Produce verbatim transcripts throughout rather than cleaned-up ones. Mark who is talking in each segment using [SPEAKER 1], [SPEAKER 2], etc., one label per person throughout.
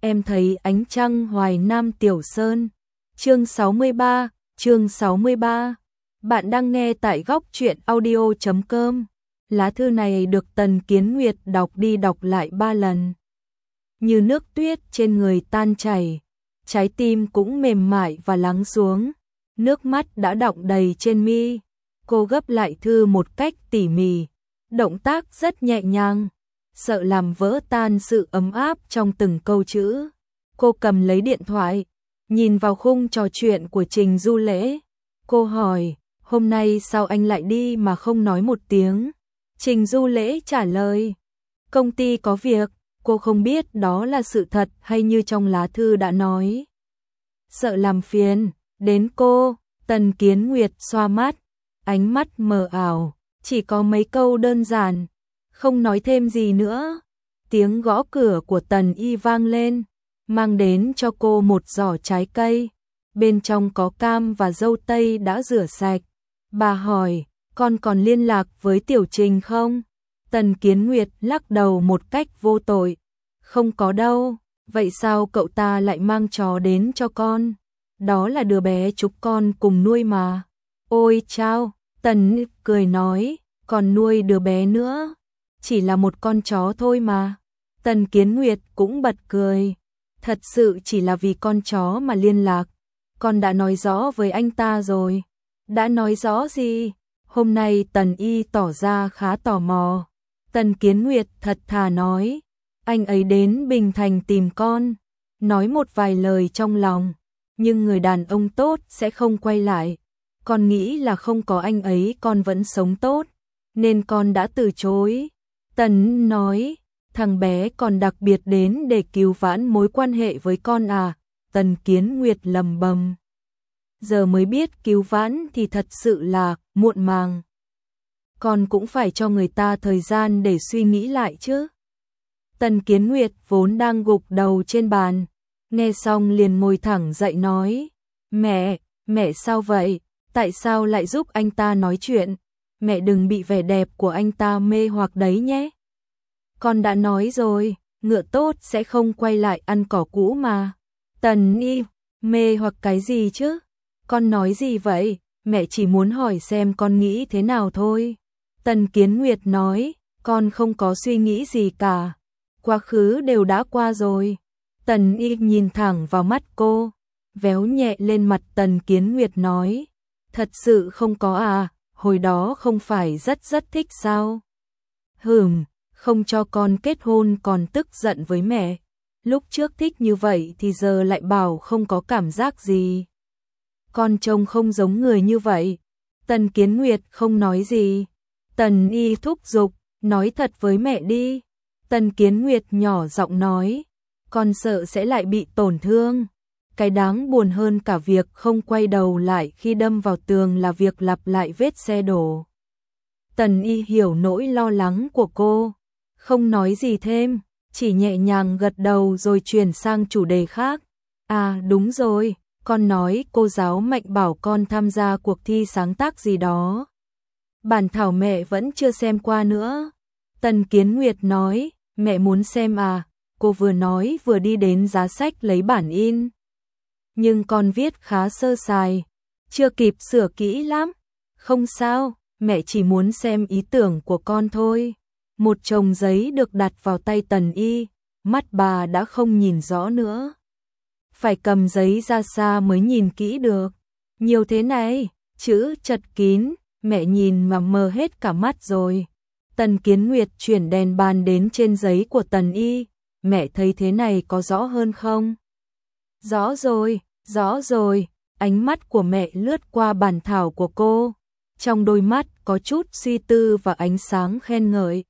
[SPEAKER 1] em thấy ánh trăng Hoài Nam Tiểu Sơn. Chương sáu mươi ba, chương sáu mươi ba. Bạn đang nghe tại góc truyện audio chấm com. Lá thư này được Tần Kiến Nguyệt đọc đi đọc lại ba lần. Như nước tuyết trên người tan chảy, trái tim cũng mềm mại và lắng xuống, nước mắt đã đọng đầy trên mi. Cô gấp lại thư một cách tỉ mỉ, động tác rất nhẹ nhàng, sợ làm vỡ tan sự ấm áp trong từng câu chữ. Cô cầm lấy điện thoại, nhìn vào khung trò chuyện của Trình Du Lễ. Cô hỏi, hôm nay sao anh lại đi mà không nói một tiếng? Trình Du Lễ trả lời, công ty có việc. Cô không biết đó là sự thật hay như trong lá thư đã nói. Sợ làm phiền đến cô. Tần Kiến Nguyệt xoa mắt, ánh mắt mờ ảo, chỉ có mấy câu đơn giản, không nói thêm gì nữa. Tiếng gõ cửa của Tần Y vang lên, mang đến cho cô một giỏ trái cây, bên trong có cam và dâu tây đã rửa sạch. Bà hỏi, con còn liên lạc với Tiểu Trình không? Tần Kiến Nguyệt lắc đầu một cách vô tội, không có đâu. Vậy sao cậu ta lại mang chó đến cho con? Đó là đứa bé chúng con cùng nuôi mà. Ôi chao, Tần cười nói, còn nuôi đứa bé nữa, chỉ là một con chó thôi mà. Tần Kiến Nguyệt cũng bật cười, thật sự chỉ là vì con chó mà liên lạc. Con đã nói rõ với anh ta rồi. Đã nói rõ gì? Hôm nay Tần Y tỏ ra khá tò mò. Tần Kiến Nguyệt thật thà nói, anh ấy đến Bình Thành tìm con, nói một vài lời trong lòng, nhưng người đàn ông tốt sẽ không quay lại. Con nghĩ là không có anh ấy con vẫn sống tốt, nên con đã từ chối. Tần nói, thằng bé còn đặc biệt đến để cứu vãn mối quan hệ với con à? Tần Kiến Nguyệt lầm bầm. Giờ mới biết cứu vãn thì thật sự là muộn màng. Con cũng phải cho người ta thời gian để suy nghĩ lại chứ. Tần Kiến Nguyệt vốn đang gục đầu trên bàn, nghe xong liền ngồi thẳng dậy nói, mẹ, mẹ sao vậy? Tại sao lại giúp anh ta nói chuyện? Mẹ đừng bị vẻ đẹp của anh ta mê hoặc đấy nhé. Con đã nói rồi, ngựa tốt sẽ không quay lại ăn cỏ cũ mà. Tần Y, mê hoặc cái gì chứ? Con nói gì vậy? Mẹ chỉ muốn hỏi xem con nghĩ thế nào thôi. Tần Kiến Nguyệt nói, con không có suy nghĩ gì cả. Quá khứ đều đã qua rồi. Tần Y nhìn thẳng vào mắt cô, véo nhẹ lên mặt Tần Kiến Nguyệt nói, thật sự không có à? Hồi đó không phải rất rất thích sao? Hừm, không cho con kết hôn còn tức giận với mẹ. Lúc trước thích như vậy thì giờ lại bảo không có cảm giác gì. Con trông không giống người như vậy. Tần Kiến Nguyệt không nói gì. Tần Y thúc giục, nói thật với mẹ đi. Tần Kiến Nguyệt nhỏ giọng nói, con sợ sẽ lại bị tổn thương. Cái đáng buồn hơn cả việc không quay đầu lại khi đâm vào tường là việc lặp lại vết xe đổ. Tần Y hiểu nỗi lo lắng của cô, không nói gì thêm, chỉ nhẹ nhàng gật đầu rồi chuyển sang chủ đề khác. À đúng rồi, con nói cô giáo Mạnh bảo con tham gia cuộc thi sáng tác gì đó. Bản thảo mẹ vẫn chưa xem qua nữa. Tần Kiến Nguyệt nói, mẹ muốn xem à? Cô vừa nói vừa đi đến giá sách lấy bản in. Nhưng con viết khá sơ sài, chưa kịp sửa kỹ lắm. Không sao, mẹ chỉ muốn xem ý tưởng của con thôi. Một chồng giấy được đặt vào tay Tần Y, mắt bà đã không nhìn rõ nữa. Phải cầm giấy ra xa mới nhìn kỹ được. Nhiều thế này, chữ chật kín, mẹ nhìn mà mờ hết cả mắt rồi. Tần Kiến Nguyệt chuyển đèn bàn đến trên giấy của Tần Y, mẹ thấy thế này có rõ hơn không? Rõ rồi, rõ rồi. Ánh mắt của mẹ lướt qua bản thảo của cô, trong đôi mắt có chút suy tư và ánh sáng khen ngợi.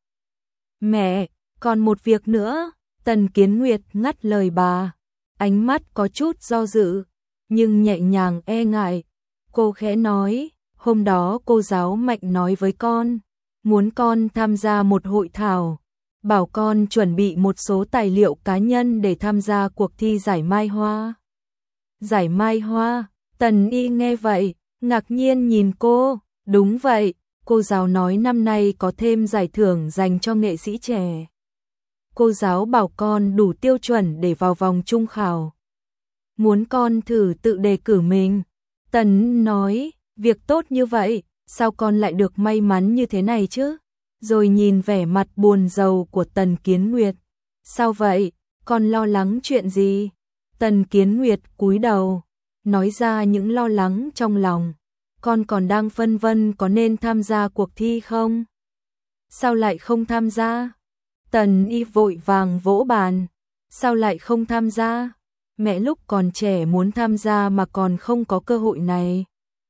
[SPEAKER 1] Mẹ, còn một việc nữa. Tần Kiến Nguyệt ngắt lời bà, ánh mắt có chút do dự, nhưng nhẹ nhàng e ngại. Cô khẽ nói, hôm đó cô giáo Mạnh nói với con, muốn con tham gia một hội thảo, bảo con chuẩn bị một số tài liệu cá nhân để tham gia cuộc thi giải Mai Hoa. Giải Mai Hoa? Tần Y nghe vậy, ngạc nhiên nhìn cô. Đúng vậy, cô giáo nói năm nay có thêm giải thưởng dành cho nghệ sĩ trẻ. cô giáo bảo con đủ tiêu chuẩn để vào vòng trung khảo. Muốn con thử tự đề cử mình. Tần nói, việc tốt như vậy, sao con lại được may mắn như thế này chứ? Rồi nhìn vẻ mặt buồn rầu của Tần Kiến Nguyệt. Sao vậy, con lo lắng chuyện gì? Tần Kiến Nguyệt cúi đầu, nói ra những lo lắng trong lòng. Con còn đang phân vân có nên tham gia cuộc thi không? Sao lại không tham gia? Tần Y vội vàng vỗ bàn. Sao lại không tham gia? Mẹ lúc còn trẻ muốn tham gia mà còn không có cơ hội này.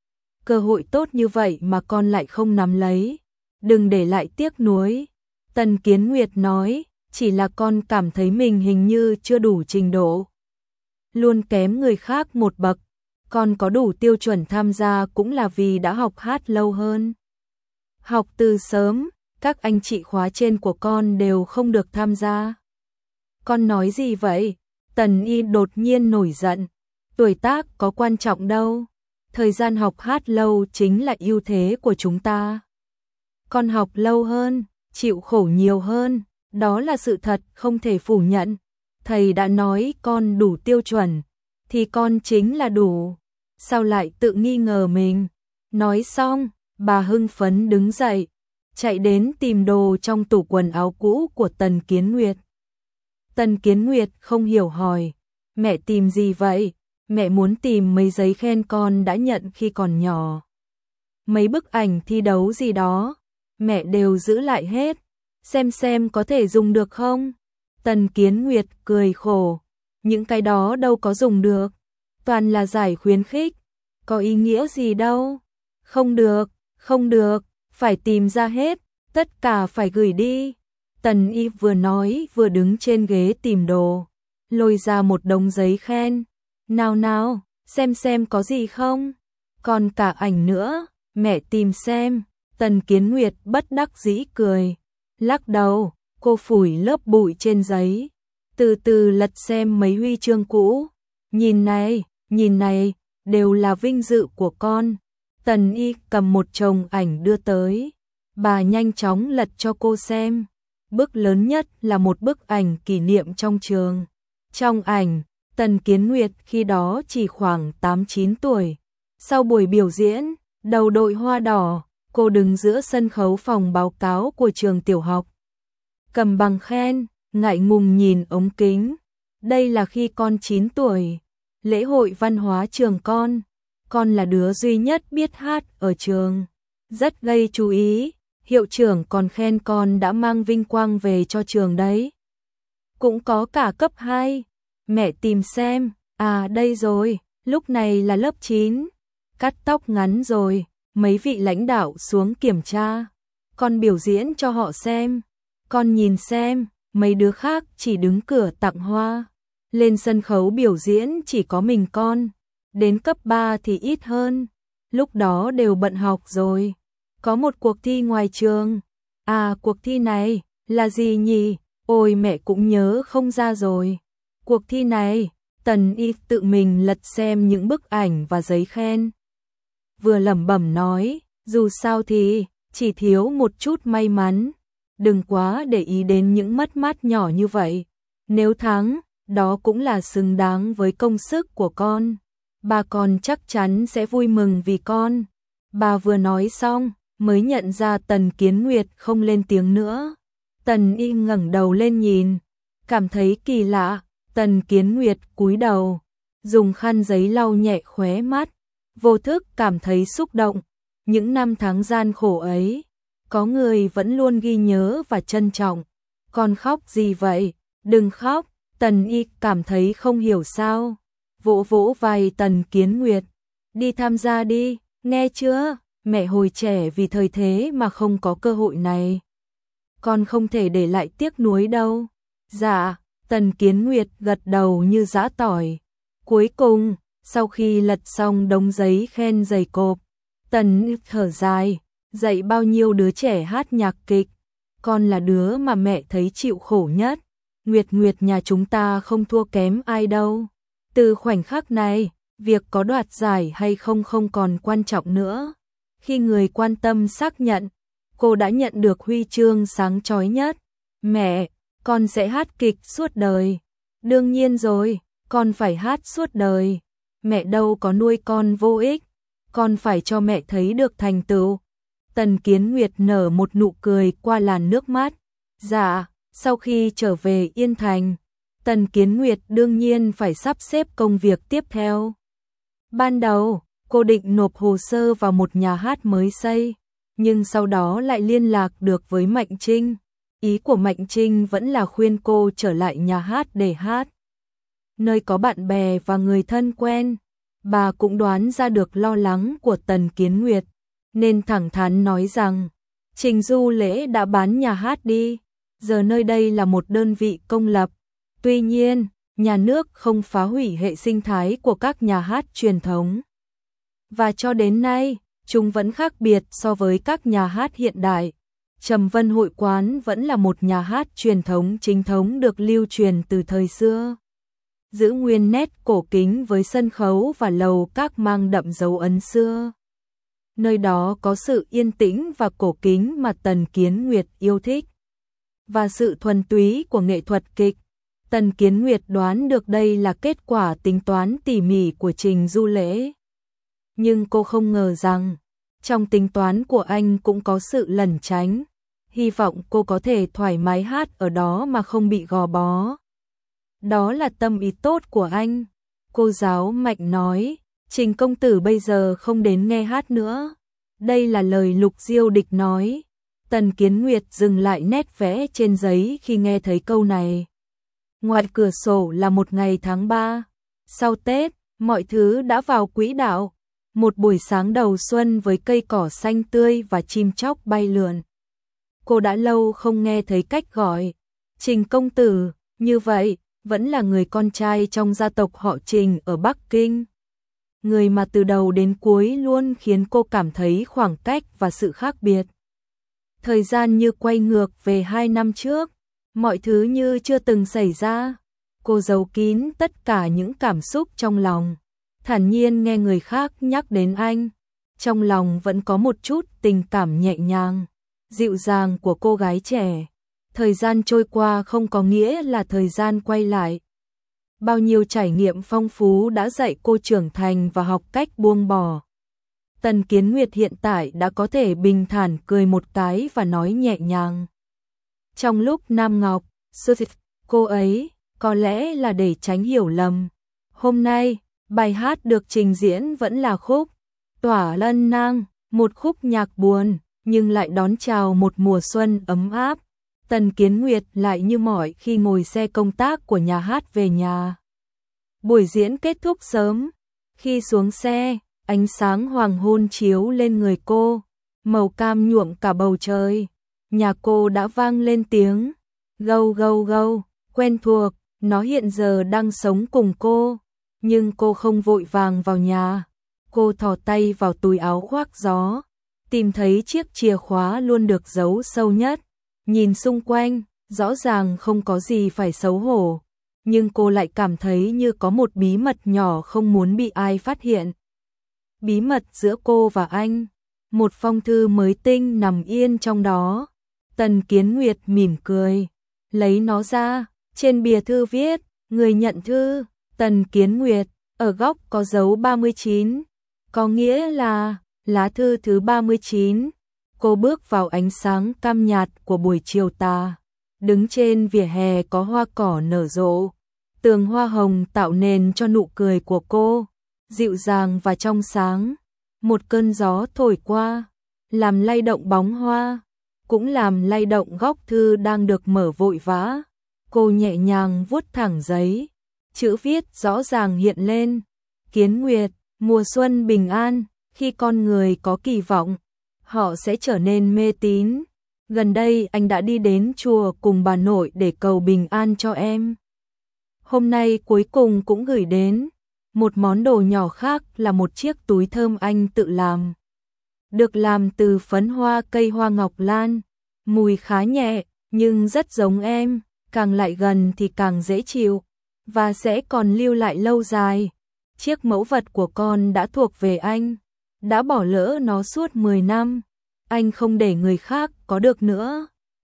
[SPEAKER 1] Cơ hội tốt như vậy mà con lại không nắm lấy. Đừng để lại tiếc nuối. Tần Kiến Nguyệt nói, chỉ là con cảm thấy mình hình như chưa đủ trình độ. Luôn kém người khác một bậc. Con có đủ tiêu chuẩn tham gia cũng là vì đã học hát lâu hơn. Học từ sớm, các anh chị khóa trên của con đều không được tham gia. Con nói gì vậy? Tần Y đột nhiên nổi giận. Tuổi tác có quan trọng đâu. Thời gian học hát lâu chính là ưu thế của chúng ta. Con học lâu hơn, chịu khổ nhiều hơn, đó là sự thật không thể phủ nhận. Thầy đã nói con đủ tiêu chuẩn, thì con chính là đủ. Sao lại tự nghi ngờ mình? Nói xong, bà hưng phấn đứng dậy, chạy đến tìm đồ trong tủ quần áo cũ của Tần Kiến Nguyệt. Tần Kiến Nguyệt không hiểu hỏi, mẹ tìm gì vậy? Mẹ muốn tìm mấy giấy khen con đã nhận khi còn nhỏ. Mấy bức ảnh thi đấu gì đó, mẹ đều giữ lại hết, xem xem có thể dùng được không? Tần Kiến Nguyệt cười khổ, những cái đó đâu có dùng được, toàn là giải khuyến khích, có ý nghĩa gì đâu. Không được, không được, phải tìm ra hết, tất cả phải gửi đi. Tần Y vừa nói vừa đứng trên ghế tìm đồ, lôi ra một đống giấy khen. Nào nào, xem xem có gì không? Còn cả ảnh nữa, mẹ tìm xem. Tần Kiến Nguyệt bất đắc dĩ cười, lắc đầu, cô phủi lớp bụi trên giấy, từ từ lật xem mấy huy chương cũ. Nhìn này, nhìn này, đều là vinh dự của con. Tần Y cầm một chồng ảnh đưa tới, bà nhanh chóng lật cho cô xem. Bức lớn nhất là một bức ảnh kỷ niệm trong trường. Trong ảnh, Tần Kiến Nguyệt khi đó chỉ khoảng tám chín tuổi. Sau buổi biểu diễn, đầu đội hoa đỏ, cô đứng giữa sân khấu phòng báo cáo của trường tiểu học. Cầm bằng khen, ngại ngùng nhìn ống kính. Đây là khi con chín tuổi, lễ hội văn hóa trường con. Con là đứa duy nhất biết hát ở trường. Rất gây chú ý, hiệu trưởng còn khen con đã mang vinh quang về cho trường đấy. Cũng có cả cấp hai. Mẹ tìm xem, à đây rồi, lúc này là lớp chín. Cắt tóc ngắn rồi, mấy vị lãnh đạo xuống kiểm tra. Con biểu diễn cho họ xem. Con nhìn xem, mấy đứa khác chỉ đứng cửa tặng hoa. Lên sân khấu biểu diễn chỉ có mình con. Đến cấp ba thì ít hơn. Lúc đó đều bận học rồi. Có một cuộc thi ngoài trường. À cuộc thi này, là gì nhỉ? Ôi mẹ cũng nhớ không ra rồi. Cuộc thi này, Tần Y tự mình lật xem những bức ảnh và giấy khen. Vừa lẩm bẩm nói, dù sao thì, chỉ thiếu một chút may mắn. Đừng quá để ý đến những mất mát nhỏ như vậy. Nếu thắng, đó cũng là xứng đáng với công sức của con. Bà con chắc chắn sẽ vui mừng vì con. Bà vừa nói xong, mới nhận ra Tần Kiến Nguyệt không lên tiếng nữa. Tần Y ngẩng đầu lên nhìn, cảm thấy kỳ lạ. Tần Kiến Nguyệt cúi đầu, dùng khăn giấy lau nhẹ khóe mắt, vô thức cảm thấy xúc động. Những năm tháng gian khổ ấy, có người vẫn luôn ghi nhớ và trân trọng. Con khóc gì vậy? Đừng khóc. Tần Y cảm thấy không hiểu sao, vỗ vỗ vai Tần Kiến Nguyệt. Đi tham gia đi, nghe chưa? Mẹ hồi trẻ vì thời thế mà không có cơ hội này. Con không thể để lại tiếc nuối đâu. Dạ. Tần Kiến Nguyệt gật đầu như giã tỏi. Cuối cùng, sau khi lật xong đống giấy khen dày cộp, Tần thở dài, dạy bao nhiêu đứa trẻ hát nhạc kịch. Con là đứa mà mẹ thấy chịu khổ nhất. Nguyệt Nguyệt nhà chúng ta không thua kém ai đâu. Từ khoảnh khắc này, việc có đoạt giải hay không không còn quan trọng nữa. Khi người quan tâm xác nhận, cô đã nhận được huy chương sáng chói nhất. Mẹ, con sẽ hát kịch suốt đời. Đương nhiên rồi, con phải hát suốt đời. Mẹ đâu có nuôi con vô ích, con phải cho mẹ thấy được thành tựu. Tần Kiến Nguyệt nở một nụ cười qua làn nước mắt. Dạ, sau khi trở về Yên Thành, Tần Kiến Nguyệt đương nhiên phải sắp xếp công việc tiếp theo. Ban đầu, cô định nộp hồ sơ vào một nhà hát mới xây, nhưng sau đó lại liên lạc được với Mạnh Trinh. Ý của Mạnh Trinh vẫn là khuyên cô trở lại nhà hát để hát, nơi có bạn bè và người thân quen. Bà cũng đoán ra được lo lắng của Tần Kiến Nguyệt, nên thẳng thắn nói rằng Trình Du Lễ đã bán nhà hát đi, giờ nơi đây là một đơn vị công lập. Tuy nhiên, nhà nước không phá hủy hệ sinh thái của các nhà hát truyền thống. Và cho đến nay, chúng vẫn khác biệt so với các nhà hát hiện đại. Trầm Vân Hội Quán vẫn là một nhà hát truyền thống chính thống được lưu truyền từ thời xưa, giữ nguyên nét cổ kính với sân khấu và lầu các mang đậm dấu ấn xưa. Nơi đó có sự yên tĩnh và cổ kính mà Tần Kiến Nguyệt yêu thích, và sự thuần túy của nghệ thuật kịch. Tần Kiến Nguyệt đoán được đây là kết quả tính toán tỉ mỉ của Trình Du Lễ. Nhưng cô không ngờ rằng, trong tính toán của anh cũng có sự lẩn tránh. Hy vọng cô có thể thoải mái hát ở đó mà không bị gò bó. Đó là tâm ý tốt của anh. Cô giáo Mạnh nói, Trình công tử bây giờ không đến nghe hát nữa. Đây là lời Lục Diêu Địch nói. Tần Kiến Nguyệt dừng lại nét vẽ trên giấy khi nghe thấy câu này. Ngoài cửa sổ là một ngày tháng ba. Sau Tết, mọi thứ đã vào quỹ đạo. Một buổi sáng đầu xuân với cây cỏ xanh tươi và chim chóc bay lượn. Cô đã lâu không nghe thấy cách gọi Trình công tử, như vậy, vẫn là người con trai trong gia tộc họ Trình ở Bắc Kinh. Người mà từ đầu đến cuối luôn khiến cô cảm thấy khoảng cách và sự khác biệt. Thời gian như quay ngược về hai năm trước, mọi thứ như chưa từng xảy ra. Cô giấu kín tất cả những cảm xúc trong lòng, thản nhiên nghe người khác nhắc đến anh. Trong lòng vẫn có một chút tình cảm nhẹ nhàng, dịu dàng của cô gái trẻ. Thời gian trôi qua không có nghĩa là thời gian quay lại. Bao nhiêu trải nghiệm phong phú đã dạy cô trưởng thành và học cách buông bỏ. Tần Kiến Nguyệt hiện tại đã có thể bình thản cười một cái và nói nhẹ nhàng. Trong lúc Nam Ngọc, cô ấy, có lẽ là để tránh hiểu lầm. Hôm nay, bài hát được trình diễn vẫn là khúc Tỏa Lân Nang, một khúc nhạc buồn, nhưng lại đón chào một mùa xuân ấm áp. Tần Kiến Nguyệt lại như mọi khi ngồi xe công tác của nhà hát về nhà. Buổi diễn kết thúc sớm. Khi xuống xe, ánh sáng hoàng hôn chiếu lên người cô, màu cam nhuộm cả bầu trời. Nhà cô đã vang lên tiếng gâu gâu gâu, quen thuộc, nó hiện giờ đang sống cùng cô. Nhưng cô không vội vàng vào nhà. Cô thò tay vào túi áo khoác gió, tìm thấy chiếc chìa khóa luôn được giấu sâu nhất. Nhìn xung quanh, rõ ràng không có gì phải xấu hổ, nhưng cô lại cảm thấy như có một bí mật nhỏ không muốn bị ai phát hiện. Bí mật giữa cô và anh, một phong thư mới tinh nằm yên trong đó. Tần Kiến Nguyệt mỉm cười, lấy nó ra, trên bìa thư viết, người nhận thư, Tần Kiến Nguyệt, ở góc có dấu ba mươi chín, có nghĩa là lá thư thứ ba mươi chín. Cô bước vào ánh sáng cam nhạt của buổi chiều tà, đứng trên vỉa hè có hoa cỏ nở rộ, tường hoa hồng tạo nền cho nụ cười của cô, dịu dàng và trong sáng. Một cơn gió thổi qua, làm lay động bóng hoa, cũng làm lay động góc thư đang được mở vội vã. Cô nhẹ nhàng vuốt thẳng giấy, chữ viết rõ ràng hiện lên. Kiến Nguyệt, mùa xuân bình an. Khi con người có kỳ vọng, họ sẽ trở nên mê tín. Gần đây anh đã đi đến chùa cùng bà nội để cầu bình an cho em. Hôm nay cuối cùng cũng gửi đến. Một món đồ nhỏ khác là một chiếc túi thơm anh tự làm. Được làm từ phấn hoa cây hoa ngọc lan. Mùi khá nhẹ, nhưng rất giống em. Càng lại gần thì càng dễ chịu, và sẽ còn lưu lại lâu dài. Chiếc mẫu vật của con đã thuộc về anh. Đã bỏ lỡ nó suốt mười năm. Anh không để người khác có được nữa.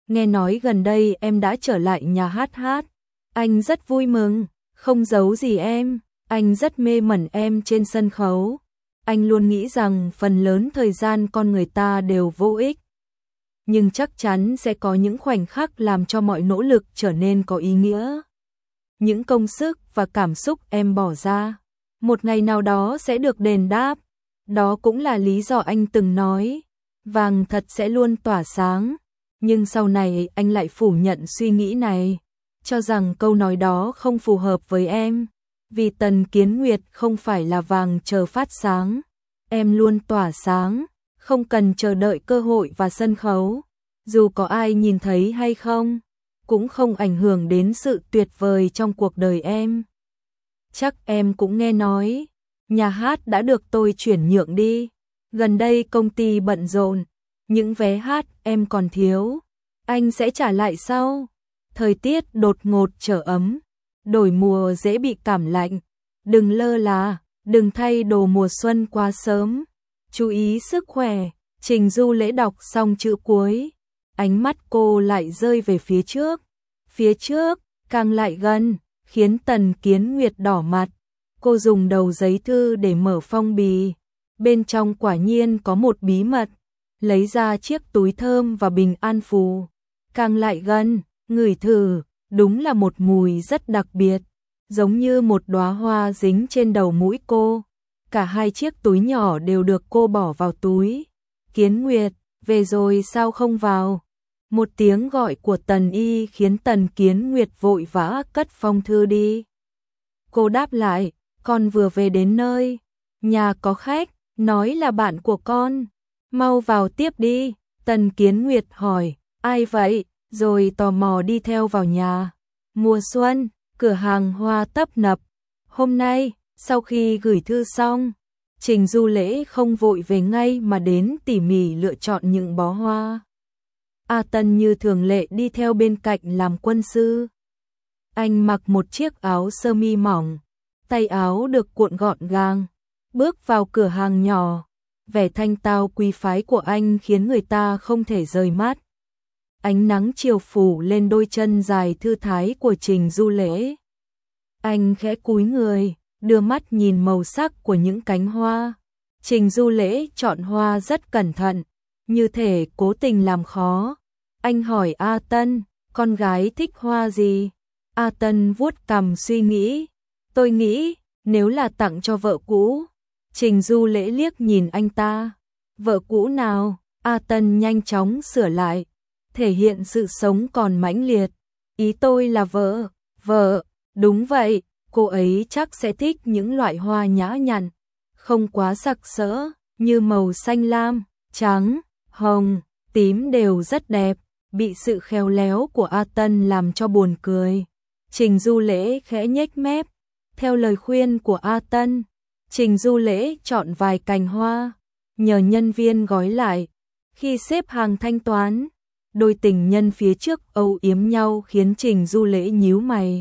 [SPEAKER 1] nghe nói gần đây em đã trở lại nhà hát hát. Anh rất vui mừng, không giấu gì em, anh rất mê mẩn em trên sân khấu. Anh luôn nghĩ rằng phần lớn thời gian con người ta đều vô ích. Nhưng chắc chắn sẽ có những khoảnh khắc làm cho mọi nỗ lực trở nên có ý nghĩa. Những công sức và cảm xúc em bỏ ra, một ngày nào đó sẽ được đền đáp. Đó cũng là lý do anh từng nói, vàng thật sẽ luôn tỏa sáng. Nhưng sau này anh lại phủ nhận suy nghĩ này, cho rằng câu nói đó không phù hợp với em. Vì Tần Kiến Nguyệt không phải là vàng chờ phát sáng. Em luôn tỏa sáng, không cần chờ đợi cơ hội và sân khấu. Dù có ai nhìn thấy hay không, cũng không ảnh hưởng đến sự tuyệt vời trong cuộc đời em. Chắc em cũng nghe nói, nhà hát đã được tôi chuyển nhượng đi. Gần đây công ty bận rộn, những vé hát em còn thiếu. Anh sẽ trả lại sau. Thời tiết đột ngột trở ấm, đổi mùa dễ bị cảm lạnh. Đừng lơ là, đừng thay đồ mùa xuân quá sớm. Chú ý sức khỏe. Trình Du Lễ đọc xong chữ cuối, ánh mắt cô lại rơi về phía trước. Phía trước, càng lại gần, khiến Tần Kiến Nguyệt đỏ mặt. Cô dùng đầu giấy thư để mở phong bì. Bên trong quả nhiên có một bí mật. Lấy ra chiếc túi thơm và bình an phù. Càng lại gần, ngửi thử, đúng là một mùi rất đặc biệt, giống như một đóa hoa dính trên đầu mũi cô. Cả hai chiếc túi nhỏ đều được cô bỏ vào túi. Kiến Nguyệt, về rồi sao không vào? Một tiếng gọi của Tần Y khiến Tần Kiến Nguyệt vội vã cất phong thư đi. Cô đáp lại, con vừa về đến nơi, nhà có khách, nói là bạn của con. Mau vào tiếp đi. Tần Kiến Nguyệt hỏi, ai vậy? Rồi tò mò đi theo vào nhà. Mùa xuân, cửa hàng hoa tấp nập. Hôm nay, sau khi gửi thư xong, Trình Du Lễ không vội về ngay mà đến tỉ mỉ lựa chọn những bó hoa. A Tân như thường lệ đi theo bên cạnh làm quân sư. Anh mặc một chiếc áo sơ mi mỏng, tay áo được cuộn gọn gàng, bước vào cửa hàng nhỏ. Vẻ thanh tao quý phái của anh khiến người ta không thể rời mắt. Ánh nắng chiều phủ lên đôi chân dài thư thái của Trình Du Lễ. Anh khẽ cúi người, đưa mắt nhìn màu sắc của những cánh hoa. Trình Du Lễ chọn hoa rất cẩn thận, như thể cố tình làm khó. Anh hỏi A Tân, con gái thích hoa gì? A Tân vuốt cằm suy nghĩ. Tôi nghĩ, nếu là tặng cho vợ cũ. Trình Du Lễ liếc nhìn anh ta. Vợ cũ nào? A Tân nhanh chóng sửa lại, thể hiện sự sống còn mãnh liệt. Ý tôi là vợ. Vợ, đúng vậy, cô ấy chắc sẽ thích những loại hoa nhã nhặn, không quá sặc sỡ, như màu xanh lam, trắng, hồng, tím đều rất đẹp. Bị sự khéo léo của A Tân làm cho buồn cười. Trình Du Lễ khẽ nhếch mép. Theo lời khuyên của A Tân, Trình Du Lễ chọn vài cành hoa, nhờ nhân viên gói lại. Khi xếp hàng thanh toán, đôi tình nhân phía trước âu yếm nhau khiến Trình Du Lễ nhíu mày.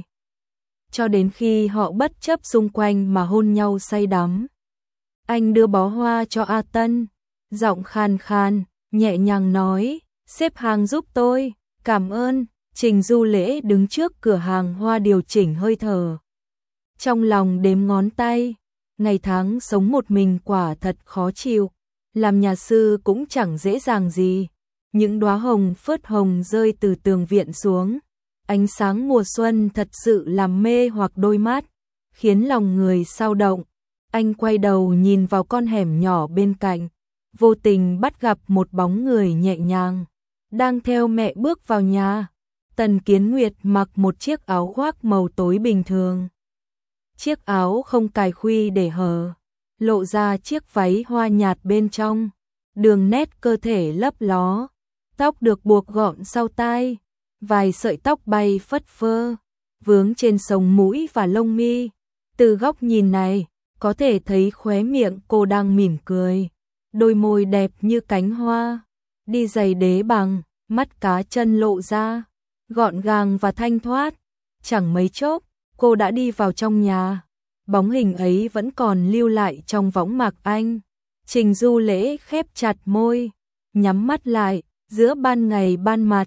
[SPEAKER 1] Cho đến khi họ bất chấp xung quanh mà hôn nhau say đắm. Anh đưa bó hoa cho A Tân, giọng khàn khàn, nhẹ nhàng nói, xếp hàng giúp tôi, cảm ơn. Trình Du Lễ đứng trước cửa hàng hoa điều chỉnh hơi thở. Trong lòng đếm ngón tay, ngày tháng sống một mình quả thật khó chịu, làm nhà sư cũng chẳng dễ dàng gì. Những đóa hồng phớt hồng rơi từ tường viện xuống, ánh sáng mùa xuân thật sự làm mê hoặc đôi mắt, khiến lòng người sao động. Anh quay đầu nhìn vào con hẻm nhỏ bên cạnh, vô tình bắt gặp một bóng người nhẹ nhàng, đang theo mẹ bước vào nhà. Tần Kiến Nguyệt mặc một chiếc áo khoác màu tối bình thường. Chiếc áo không cài khuy để hở, lộ ra chiếc váy hoa nhạt bên trong, đường nét cơ thể lấp ló, tóc được buộc gọn sau tai, vài sợi tóc bay phất phơ, vướng trên sống mũi và lông mi. Từ góc nhìn này, có thể thấy khóe miệng cô đang mỉm cười, đôi môi đẹp như cánh hoa, đi giày đế bằng, mắt cá chân lộ ra, gọn gàng và thanh thoát. Chẳng mấy chốc, cô đã đi vào trong nhà. Bóng hình ấy vẫn còn lưu lại trong võng mạc anh. Trình Du Lễ khép chặt môi, nhắm mắt lại, giữa ban ngày ban mặt,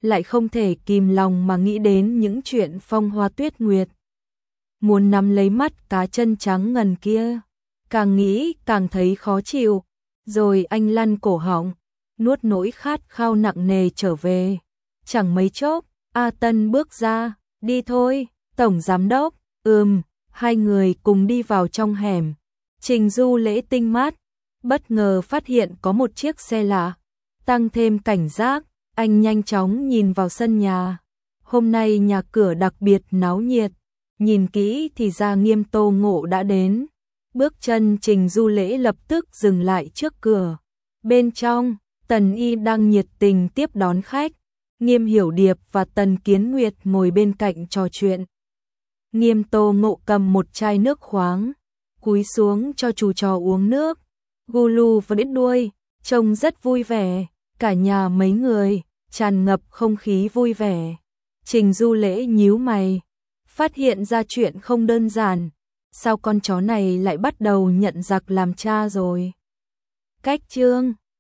[SPEAKER 1] lại không thể kìm lòng mà nghĩ đến những chuyện Phong Hoa Tuyết Nguyệt. Muốn nắm lấy mắt cá chân trắng ngần kia, càng nghĩ càng thấy khó chịu, rồi anh lăn cổ họng, nuốt nỗi khát khao nặng nề trở về. Chẳng mấy chốc, A Tân bước ra, đi thôi, Tổng Giám Đốc, ừm, hai người cùng đi vào trong hẻm. Trình Du Lễ tinh mắt, bất ngờ phát hiện có một chiếc xe lạ, tăng thêm cảnh giác, anh nhanh chóng nhìn vào sân nhà. Hôm nay nhà cửa đặc biệt náo nhiệt, nhìn kỹ thì ra Nghiêm Tô Ngộ đã đến. Bước chân Trình Du Lễ lập tức dừng lại trước cửa. Bên trong, Tần Y đang nhiệt tình tiếp đón khách. Nghiêm Hiểu Điệp và Tần Kiến Nguyệt ngồi bên cạnh trò chuyện. Nghiêm Tô Ngộ cầm một chai nước khoáng, cúi xuống cho chú chó uống nước. Gu lu và đít đuôi, trông rất vui vẻ, cả nhà mấy người, tràn ngập không khí vui vẻ. Trình Du Lễ nhíu mày, phát hiện ra chuyện không đơn giản. Sao con chó này lại bắt đầu nhận giặc làm cha rồi? Cách chương